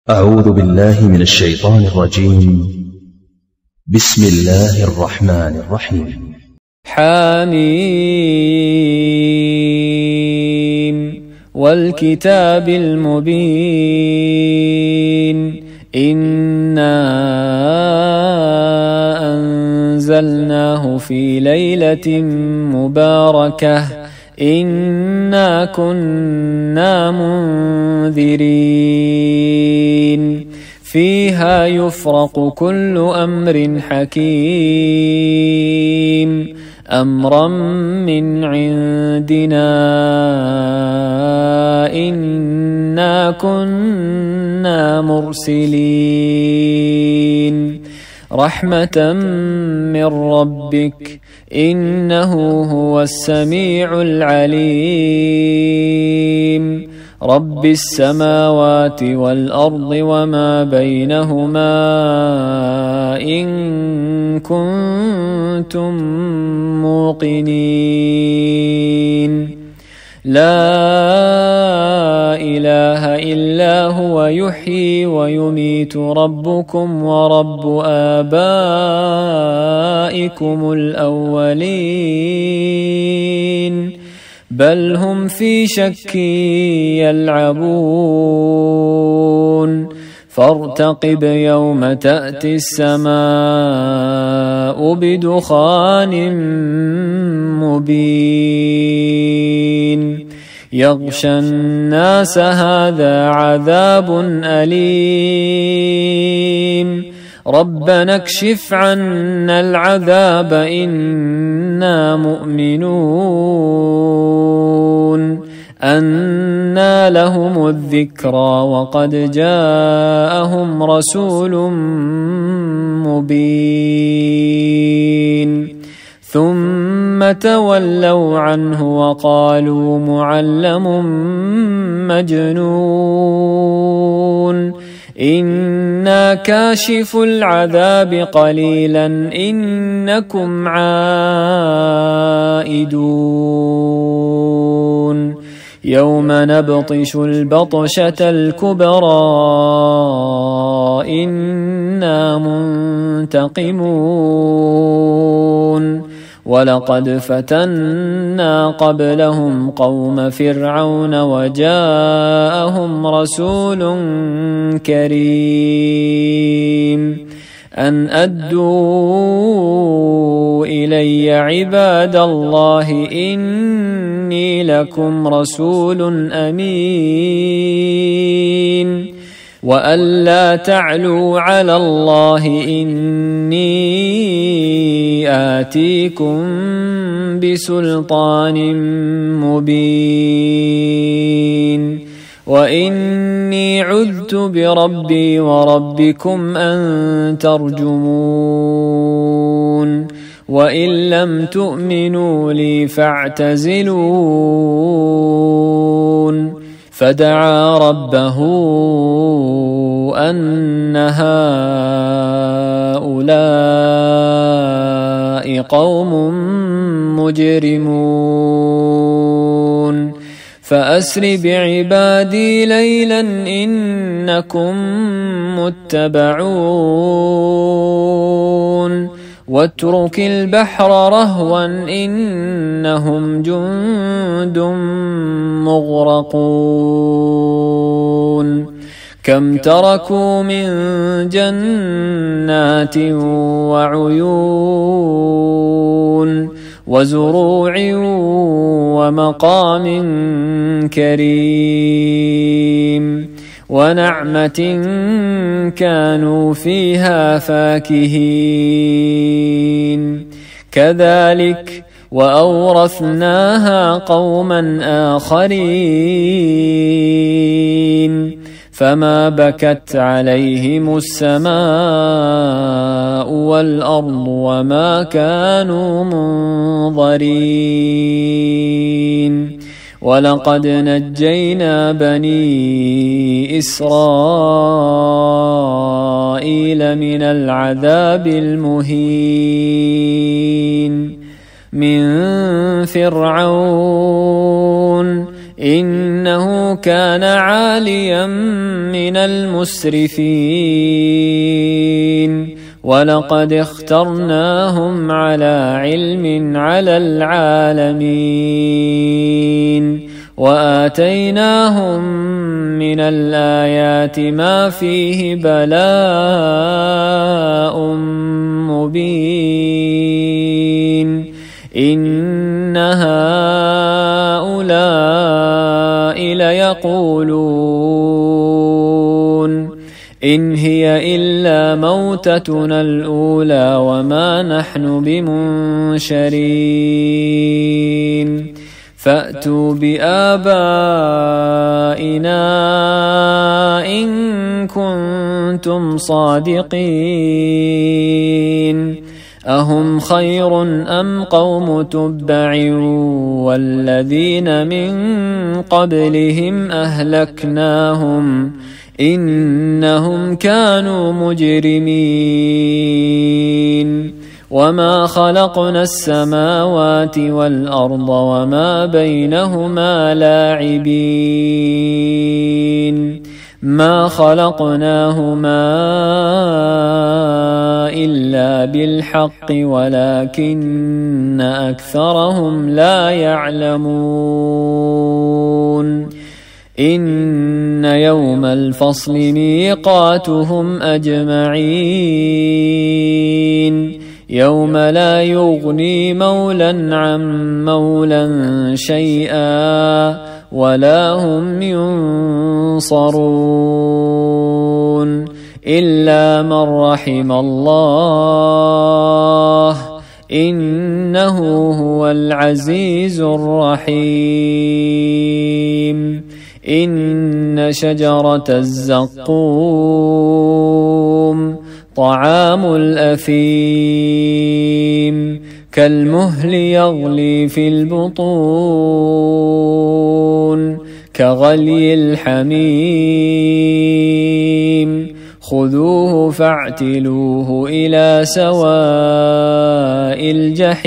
أعوذ بالله من الشيطان الرجيم. بسم الله الرحمن الرحيم. حميم والكتاب المبين إنا أنزلناه في ليلة مباركة إنا كنا منذرين فيها يفرق كل أمر حكيم أمرا من عندنا إنا كنا مرسلين رحمة من ربك إنه هو السميع العليم رب السماوات والأرض وما بينهما إن كنتم موقنين لا إله إلا هو يحيي ويميت ربكم ورب آبائكم الأولين بل هم في شك يلعبون فارتقب يوم تأتي السماء بدخان مبين يغشى الناس هذا عذاب أليم ربنا اكشف عنا العذاب إنا مؤمنون أنى لهم الذكرى وقد جاءهم رسول مبين ثم تولوا عنه وقالوا معلم مجنون إنا كاشف العذاب قليلا إنكم عائدون يوم نبطش البطشة الكبرى إنا منتقمون ولقد فتنا قبلهم قوم فرعون وجاءهم رسول كريم أن أدوا إلي عباد الله إني لكم رسول أمين وأن لا تعلوا على الله إني آتيكم بسلطان مبين وإني عذت بربي وربكم أن ترجمون وإن لم تؤمنوا لي فاعتزلون فدعا ربه أن هؤلاء قوم مجرمون فأسر بعبادي ليلا إنكم متبعون واترك البحر رهوا إنهم جند مغرقون كم تركوا من جنات وعيون وزروع ومقام كريم ونعمة كانوا فيها فاكهين كذلك وأورثناها قوما آخرين فما بكت عليهم السماء والأرض وما كانوا منظرين ولقد نجينا بني إسرائيل من العذاب المهين من فرعون إنه كان عاليا من المسرفين ولقد اخترناهم على علم على العالمين وآتيناهم من الآيات ما فيه بلاء مبين إن هؤلاء ليقولون إن هي إلا موتتنا الأولى وما نحن بمنشرين فأتوا بآبائنا إن كنتم صادقين أهم خير أم قوم تبع والذين من قبلهم أهلكناهم إنهم كانوا مجرمين وما خلقنا السماوات والأرض وما بينهما لاعبين ما خلقناهما إلا بالحق ولكن أكثرهم لا يعلمون إن يوم الفصل ميقاتهم أجمعين يوم لا يغني مولا عن مولا شيئا ولا هم ينصرون إلا من رحم الله إنه هو العزيز الرحيم إن شجرة الزقوم طعام الأثيم كالمهل يغلي في البطون كغلي الحميم خذوه فاعتلوه إلى سواء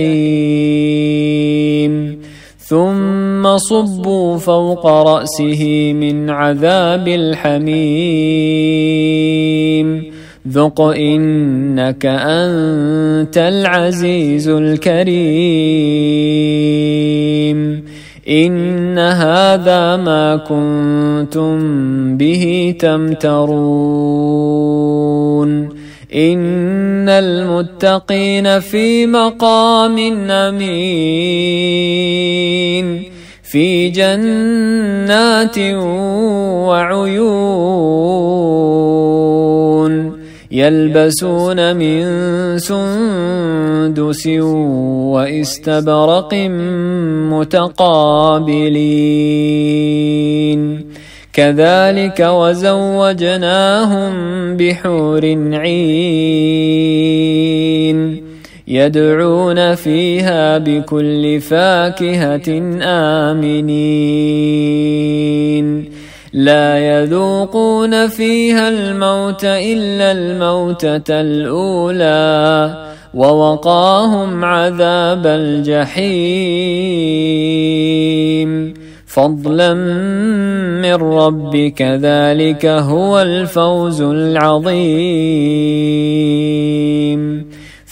الجحيم ثم صبوا فوق رأسه من عذاب الحميم ذق إنك أنت العزيز الكريم إن هذا ما كنتم به تمترون إن المتقين في مقام أمين في جنات وعيون يلبسون من سندس واستبرق متقابلين كذلك وزوجناهم بحور عين يدعون فيها بكل فاكهة آمنين لا يذوقون فيها الموت إلا الموتة الأولى ووقاهم عذاب الجحيم فضلا من ربك ذلك هو الفوز العظيم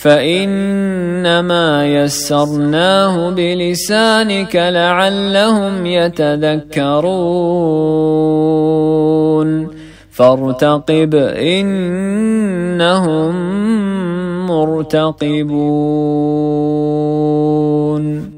فإنما يسرناه بلسانك لعلهم يتذكرون فارتقب إنهم مرتقبون.